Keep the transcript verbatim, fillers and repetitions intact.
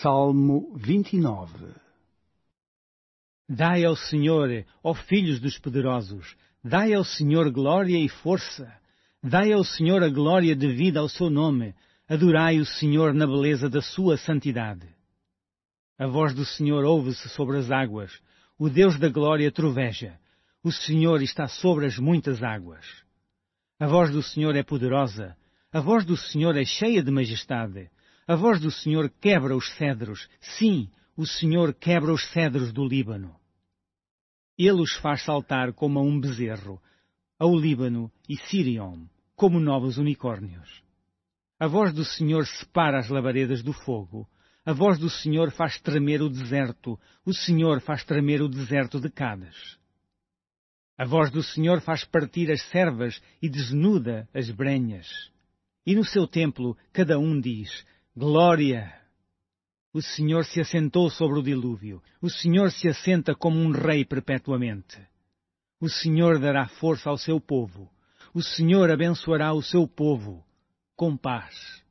Salmo vinte e nove. Dai ao Senhor, ó filhos dos poderosos, dai ao Senhor glória e força. Dai ao Senhor a glória devida ao seu nome. Adorai o Senhor na beleza da sua santidade. A voz do Senhor ouve-se sobre as águas. O Deus da glória troveja. O Senhor está sobre as muitas águas. A voz do Senhor é poderosa. A voz do Senhor é cheia de majestade. A voz do Senhor quebra os cedros. Sim, o Senhor quebra os cedros do Líbano. Ele os faz saltar como a um bezerro, ao Líbano e Sirion, como novos unicórnios. A voz do Senhor separa as labaredas do fogo. A voz do Senhor faz tremer o deserto. O Senhor faz tremer o deserto de Cádiz. A voz do Senhor faz partir as servas e desnuda as brenhas. E no seu templo cada um diz: Glória! O Senhor se assentou sobre o dilúvio. O Senhor se assenta como um rei perpetuamente. O Senhor dará força ao seu povo. O Senhor abençoará o seu povo com paz.